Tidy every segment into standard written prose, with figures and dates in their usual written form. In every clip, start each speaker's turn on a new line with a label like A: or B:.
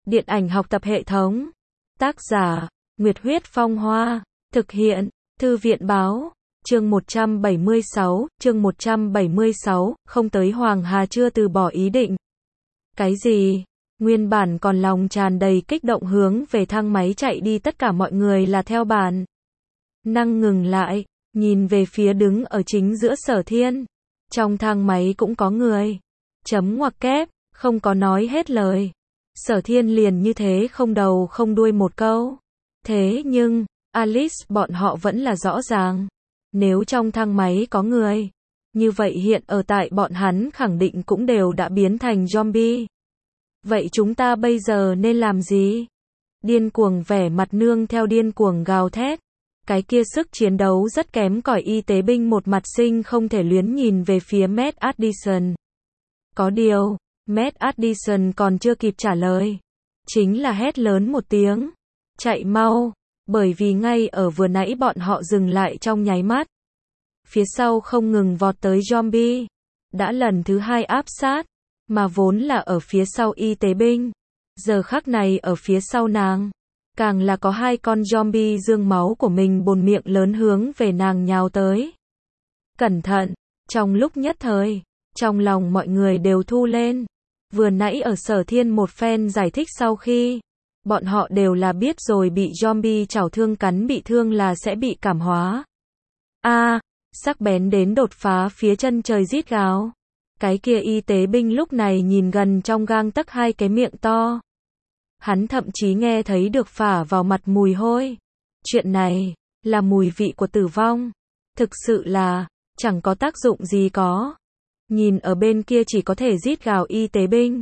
A: Điện ảnh học tập hệ thống. Tác giả, Nguyệt Huyết Phong Hoa. Thực hiện, Thư viện báo. Chương 176, không tới Hoàng Hà chưa từ bỏ ý định. Cái gì? Nguyên bản còn lòng tràn đầy kích động hướng về thang máy chạy đi, tất cả mọi người là theo bản năng ngừng lại, nhìn về phía đứng ở chính giữa Sở Thiên. Trong thang máy cũng có người. Chấm ngoặc kép, không có nói hết lời. Sở Thiên liền như thế không đầu không đuôi một câu. Thế nhưng, Alice bọn họ vẫn là rõ ràng. Nếu trong thang máy có người, như vậy hiện ở tại bọn hắn khẳng định cũng đều đã biến thành zombie. Vậy chúng ta bây giờ nên làm gì? Điên cuồng vẻ mặt nương theo điên cuồng gào thét. Cái kia sức chiến đấu rất kém cỏi y tế binh một mặt sinh không thể luyến nhìn về phía Matt Addison. Có điều, Matt Addison còn chưa kịp trả lời. Chính là hét lớn một tiếng. Chạy mau, bởi vì ngay ở vừa nãy bọn họ dừng lại trong nháy mắt. Phía sau không ngừng vọt tới zombie. Đã lần thứ hai áp sát, mà vốn là ở phía sau y tế binh. Giờ khắc này ở phía sau nàng. Càng là có hai con zombie dương máu của mình bồn miệng lớn hướng về nàng nhào tới. Cẩn thận, trong lúc nhất thời, trong lòng mọi người đều thu lên. Vừa nãy ở Sở Thiên một phen giải thích sau khi, bọn họ đều là biết rồi bị zombie chảo thương cắn bị thương là sẽ bị cảm hóa. Sắc bén đến đột phá phía chân trời rít gào. Cái kia y tế binh lúc này nhìn gần trong gang tấc hai cái miệng to. Hắn thậm chí nghe thấy được phả vào mặt mùi hôi. Chuyện này, là mùi vị của tử vong. Thực sự là, chẳng có tác dụng gì có. Nhìn ở bên kia chỉ có thể rít gào y tế binh.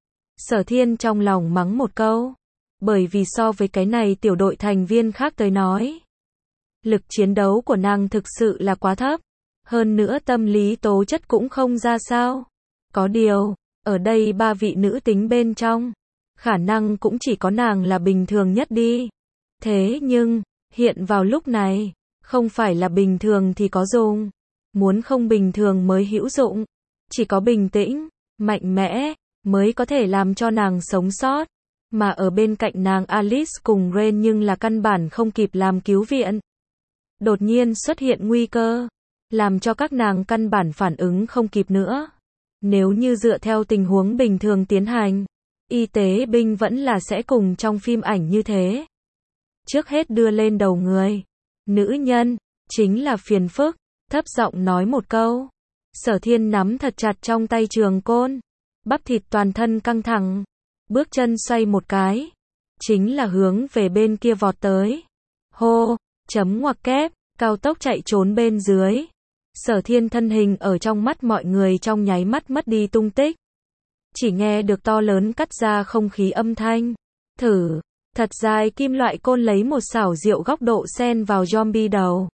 A: Sở Thiên trong lòng mắng một câu. Bởi vì so với cái này tiểu đội thành viên khác tới nói. Lực chiến đấu của nàng thực sự là quá thấp. Hơn nữa tâm lý tố chất cũng không ra sao. Có điều, ở đây ba vị nữ tính bên trong. Khả năng cũng chỉ có nàng là bình thường nhất đi. Thế nhưng, hiện vào lúc này, không phải là bình thường thì có dùng. Muốn không bình thường mới hữu dụng. Chỉ có bình tĩnh, mạnh mẽ, mới có thể làm cho nàng sống sót. Mà ở bên cạnh nàng Alice cùng Ren nhưng là căn bản không kịp làm cứu viện. Đột nhiên xuất hiện nguy cơ, làm cho các nàng căn bản phản ứng không kịp nữa. Nếu như dựa theo tình huống bình thường tiến hành, y tế binh vẫn là sẽ cùng trong phim ảnh như thế. Trước hết đưa lên đầu người. Nữ nhân, chính là phiền phức, thấp giọng nói một câu. Sở Thiên nắm thật chặt trong tay trường côn. Bắp thịt toàn thân căng thẳng. Bước chân xoay một cái. Chính là hướng về bên kia vọt tới. Hô, chấm ngoặc kép, cao tốc chạy trốn bên dưới. Sở Thiên thân hình ở trong mắt mọi người trong nháy mắt mất đi tung tích. Chỉ nghe được to lớn cắt ra không khí âm thanh. Thử, thật dài kim loại côn lấy một xảo diệu góc độ xen vào zombie đầu.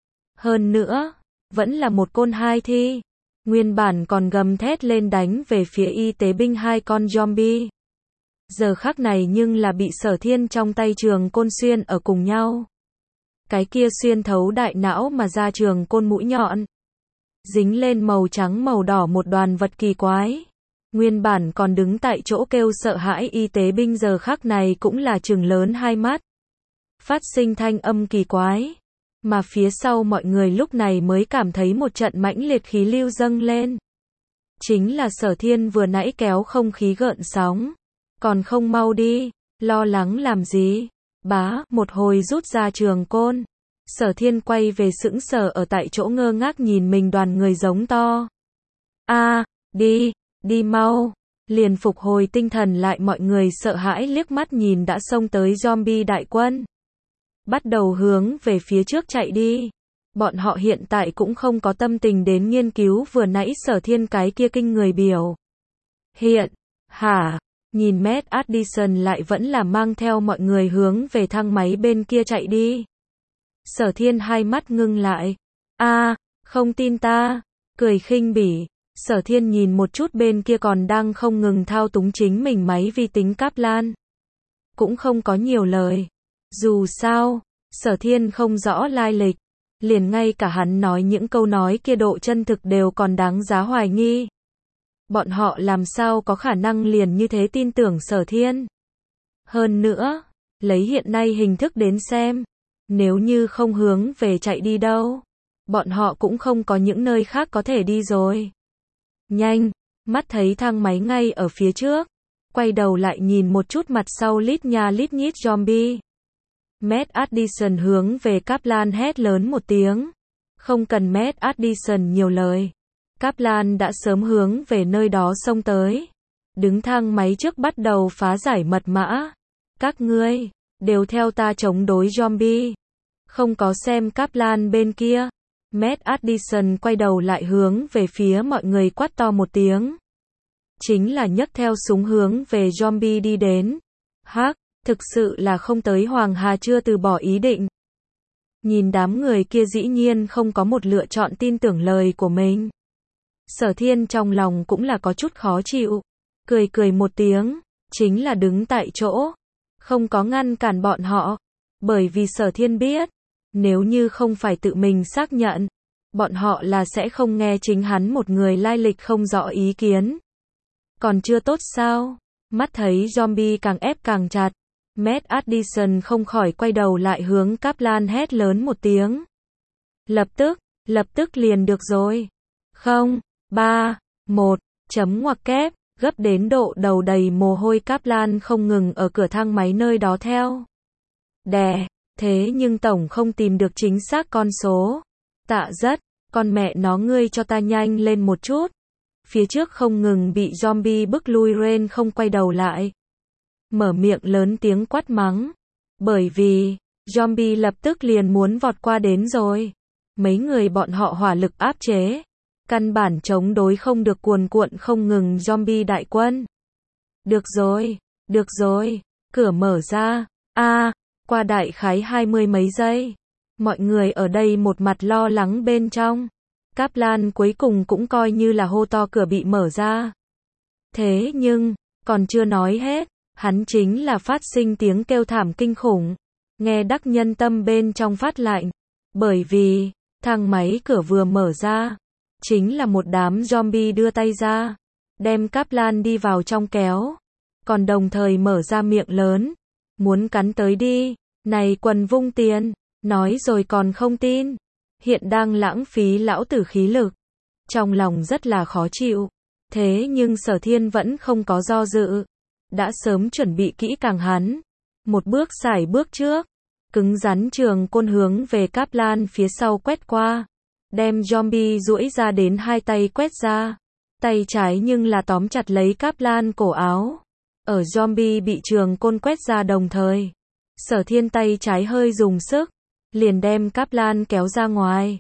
A: Hơn nữa, vẫn là một côn hai thi. Nguyên bản còn gầm thét lên đánh về phía y tế binh hai con zombie. Giờ khắc này nhưng là bị Sở Thiên trong tay trường côn xuyên ở cùng nhau. Cái kia xuyên thấu đại não mà ra trường côn mũi nhọn. Dính lên màu trắng màu đỏ một đoàn vật kỳ quái. Nguyên bản còn đứng tại chỗ kêu sợ hãi y tế binh giờ khắc này cũng là trừng lớn hai mắt. Phát sinh thanh âm kỳ quái. Mà phía sau mọi người lúc này mới cảm thấy một trận mãnh liệt khí lưu dâng lên. Chính là Sở Thiên vừa nãy kéo không khí gợn sóng. Còn không mau đi, lo lắng làm gì? Một hồi rút ra trường côn. Sở Thiên quay về sững sờ ở tại chỗ ngơ ngác nhìn mình đoàn người giống to. Đi mau. Liền phục hồi tinh thần lại mọi người sợ hãi liếc mắt nhìn đã xông tới zombie đại quân. Bắt đầu hướng về phía trước chạy đi. Bọn họ hiện tại cũng không có tâm tình đến nghiên cứu vừa nãy Sở Thiên cái kia kinh người biểu hiện. Nhìn Matt Addison lại vẫn là mang theo mọi người hướng về thang máy bên kia chạy đi. Sở Thiên hai mắt ngưng lại. Không tin ta. Cười khinh bỉ. Sở Thiên nhìn một chút bên kia còn đang không ngừng thao túng chính mình máy vi tính Kaplan. Cũng không có nhiều lời. Dù sao, Sở Thiên không rõ lai lịch. Liền ngay cả hắn nói những câu nói kia độ chân thực đều còn đáng giá hoài nghi. Bọn họ làm sao có khả năng liền như thế tin tưởng Sở Thiên. Hơn nữa, lấy hiện nay hình thức đến xem, nếu như không hướng về chạy đi đâu, bọn họ cũng không có những nơi khác có thể đi rồi. Nhanh, mắt thấy thang máy ngay ở phía trước, quay đầu lại nhìn một chút mặt sau lít nha lít nhít zombie. Matt Addison hướng về Kaplan hét lớn một tiếng. Không cần Matt Addison nhiều lời. Kaplan đã sớm hướng về nơi đó xông tới. Đứng thang máy trước bắt đầu phá giải mật mã. Các ngươi, đều theo ta chống đối zombie. Không có xem Kaplan bên kia. Matt Addison quay đầu lại hướng về phía mọi người quát to một tiếng. Chính là nhấc theo súng hướng về zombie đi đến. Hắc, thực sự là không tới Hoàng Hà chưa từ bỏ ý định. Nhìn đám người kia dĩ nhiên không có một lựa chọn tin tưởng lời của mình. Sở Thiên trong lòng cũng là có chút khó chịu. Cười cười một tiếng, chính là đứng tại chỗ. Không có ngăn cản bọn họ. Bởi vì Sở Thiên biết, nếu như không phải tự mình xác nhận, bọn họ là sẽ không nghe chính hắn một người lai lịch không rõ ý kiến. Còn chưa tốt sao? Mắt thấy zombie càng ép càng chặt. Matt Addison không khỏi quay đầu lại hướng Kaplan hét lớn một tiếng. Lập tức liền được rồi. 0, 3, 1, chấm ngoặc kép, gấp đến độ đầu đầy mồ hôi Kaplan không ngừng ở cửa thang máy nơi đó theo. Đè, thế nhưng tổng không tìm được chính xác con số. Tạ rất, con mẹ nó ngươi cho ta nhanh lên một chút. Phía trước không ngừng bị zombie bức lui Ren không quay đầu lại. Mở miệng lớn tiếng quát mắng. Bởi vì, zombie lập tức liền muốn vọt qua đến rồi. Mấy người bọn họ hỏa lực áp chế. Căn bản chống đối không được cuồn cuộn không ngừng zombie đại quân. Được rồi, cửa mở ra. Qua đại khái 20 mấy giây. Mọi người ở đây một mặt lo lắng bên trong. Kaplan cuối cùng cũng coi như là hô to cửa bị mở ra. Thế nhưng, còn chưa nói hết, hắn chính là phát sinh tiếng kêu thảm kinh khủng. Nghe đắc nhân tâm bên trong phát lạnh. Bởi vì, thang máy cửa vừa mở ra, chính là một đám zombie đưa tay ra, đem Kaplan đi vào trong kéo. Còn đồng thời mở ra miệng lớn, muốn cắn tới đi. Này quần vung tiền, nói rồi còn không tin. Hiện đang lãng phí lão tử khí lực. Trong lòng rất là khó chịu. Thế nhưng Sở Thiên vẫn không có do dự. Đã sớm chuẩn bị kỹ càng hắn. Một bước xài bước trước. Cứng rắn trường côn hướng về Kaplan phía sau quét qua. Đem zombie duỗi ra đến hai tay quét ra. Tay trái nhưng là tóm chặt lấy Kaplan cổ áo. Ở zombie bị trường côn quét ra đồng thời. Sở Thiên tay trái hơi dùng sức. Liền đem Kaplan kéo ra ngoài.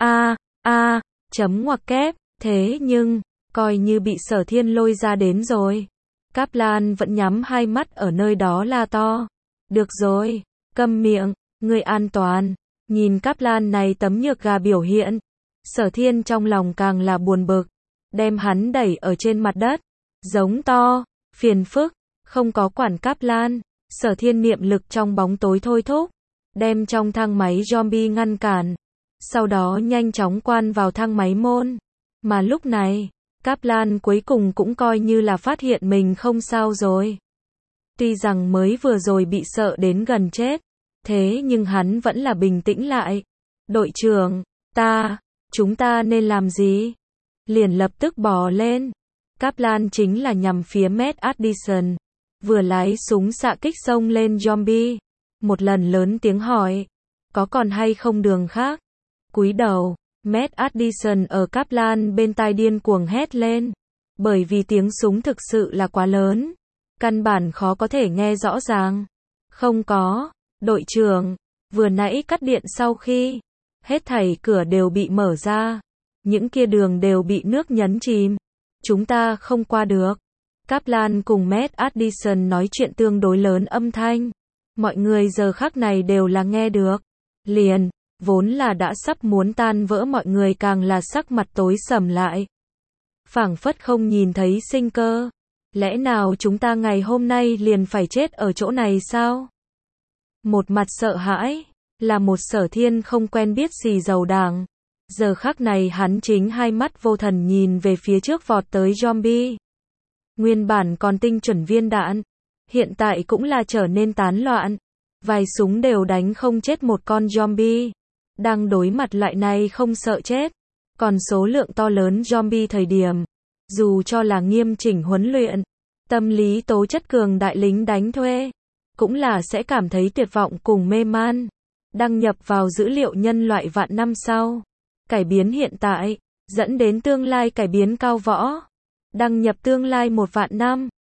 A: Chấm ngoặc kép. Thế nhưng, coi như bị Sở Thiên lôi ra đến rồi. Kaplan vẫn nhắm hai mắt ở nơi đó la to. Được rồi, câm miệng, ngươi an toàn. Nhìn Kaplan này tấm nhược gà biểu hiện. Sở Thiên trong lòng càng là buồn bực. Đem hắn đẩy ở trên mặt đất. Giống to, phiền phức, không có quản Kaplan. Sở Thiên niệm lực trong bóng tối thôi thúc. Đem trong thang máy zombie ngăn cản. Sau đó nhanh chóng quan vào thang máy môn. Mà lúc này, Kaplan cuối cùng cũng coi như là phát hiện mình không sao rồi. Tuy rằng mới vừa rồi bị sợ đến gần chết. Thế nhưng hắn vẫn là bình tĩnh lại. Đội trưởng, chúng ta nên làm gì? Liền lập tức bò lên. Kaplan chính là nhằm phía Matt Addison. Vừa lái súng xạ kích xông lên zombie. Một lần lớn tiếng hỏi. Có còn hay không đường khác? Cúi đầu, Matt Addison ở Kaplan bên tai điên cuồng hét lên. Bởi vì tiếng súng thực sự là quá lớn. Căn bản khó có thể nghe rõ ràng. Không có, đội trưởng, vừa nãy cắt điện sau khi. Hết thảy cửa đều bị mở ra. Những kia đường đều bị nước nhấn chìm. Chúng ta không qua được. Kaplan cùng Matt Addison nói chuyện tương đối lớn âm thanh. Mọi người giờ khắc này đều là nghe được. Liền, vốn là đã sắp muốn tan vỡ mọi người càng là sắc mặt tối sầm lại. Phảng phất không nhìn thấy sinh cơ. Lẽ nào chúng ta ngày hôm nay liền phải chết ở chỗ này sao? Một mặt sợ hãi, là một Sở Thiên không quen biết gì giàu đảng. Giờ khắc này hắn chính hai mắt vô thần nhìn về phía trước vọt tới zombie. Nguyên bản còn tinh chuẩn viên đạn. hiện tại cũng là trở nên tán loạn. Vài súng đều đánh không chết một con zombie. Đang đối mặt loại này không sợ chết. Còn số lượng to lớn zombie thời điểm. Dù cho là nghiêm chỉnh huấn luyện, tâm lý tố chất cường đại lính đánh thuê, cũng là sẽ cảm thấy tuyệt vọng cùng mê man. Đăng nhập vào dữ liệu nhân loại vạn năm sau. Cải biến hiện tại, dẫn đến tương lai cải biến cao võ. Đăng nhập tương lai 1 vạn năm.